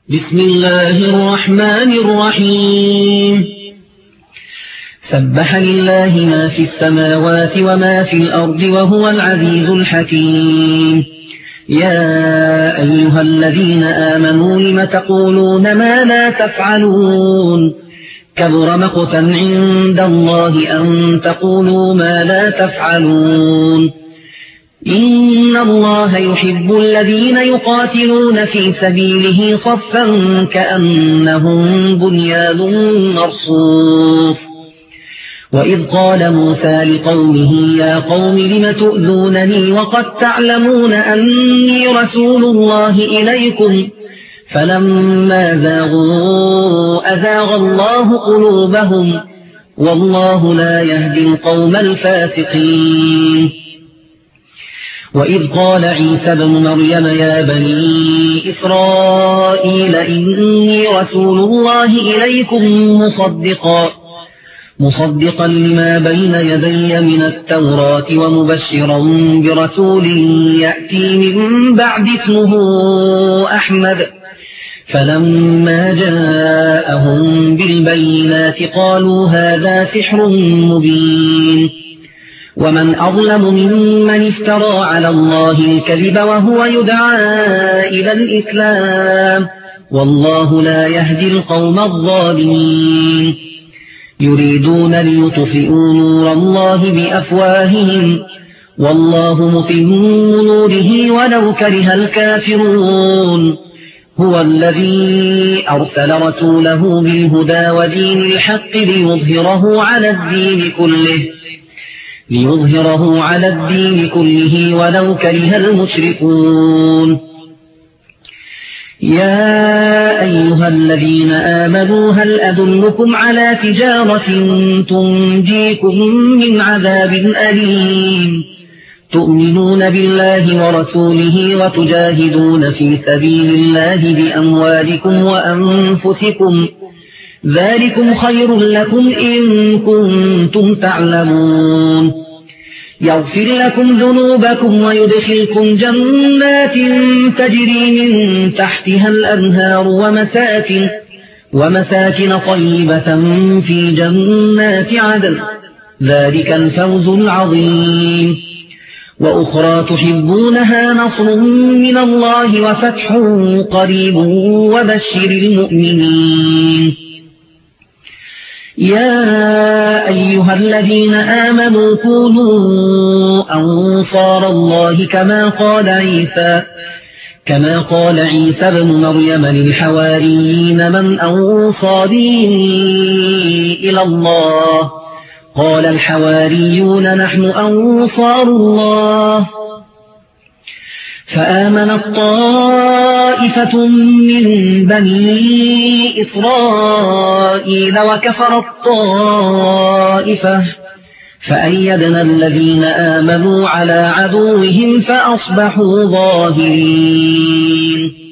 بسم الله الرحمن الرحيم سبح لله ما في السماوات وما في الأرض وهو العزيز الحكيم يا أيها الذين آمنوا لم تقولون ما لا تفعلون كبر مقتا عند الله أن تقولوا ما لا تفعلون إن الله يحب الذين يقاتلون في سبيله صفا كأنهم بنيان مرصوص وإذ قال موسى لقومه يا قوم لم تؤذونني وقد تعلمون أني رسول الله إليكم فلما زاغوا أزاغ الله قلوبهم والله لا يهدي القوم الفاسقين وإذ قال عيسى بن مريم يا بني إسرائيل إني رسول الله إليكم مصدقا لما بين يدي من التوراة ومبشرا برسول يأتي من بعد اسمه أحمد فلما جاءهم بالبينات قالوا هذا سحر مبين ومن أظلم ممن افترى على الله الكذب وهو يدعى إلى الإسلام والله لا يهدي القوم الظالمين يريدون ليطفئوا نور الله بأفواههم والله متم نوره ولو كره الكافرون هو الذي أرسل رسوله بالهدى ودين الحق ليظهره على الدين كله ولو كره المشركون يا أيها الذين آمنوا هل أدلكم على تجارة تنجيكم من عذاب أليم تؤمنون بالله ورسوله وتجاهدون في سبيل الله بأموالكم وأنفسكم ذلكم خير لكم إن كنتم تعلمون يغفر لكم ذنوبكم ويدخلكم جنات تجري من تحتها الأنهار ومساكن طيبة في جنات عدن ذلك الفوز العظيم وأخرى تحبونها نصر من الله وفتح قريب وبشر المؤمنين يا أيها الذين آمنوا كونوا أنصار الله كما قال عيسى بن مريم للحواريين من أنصاري إلى الله قال الحواريون نحن أنصار الله فآمنت طائفة من بني إسرائيل وكفرت طائفة فأيدنا الذين آمنوا على عدوهم فأصبحوا ظاهرين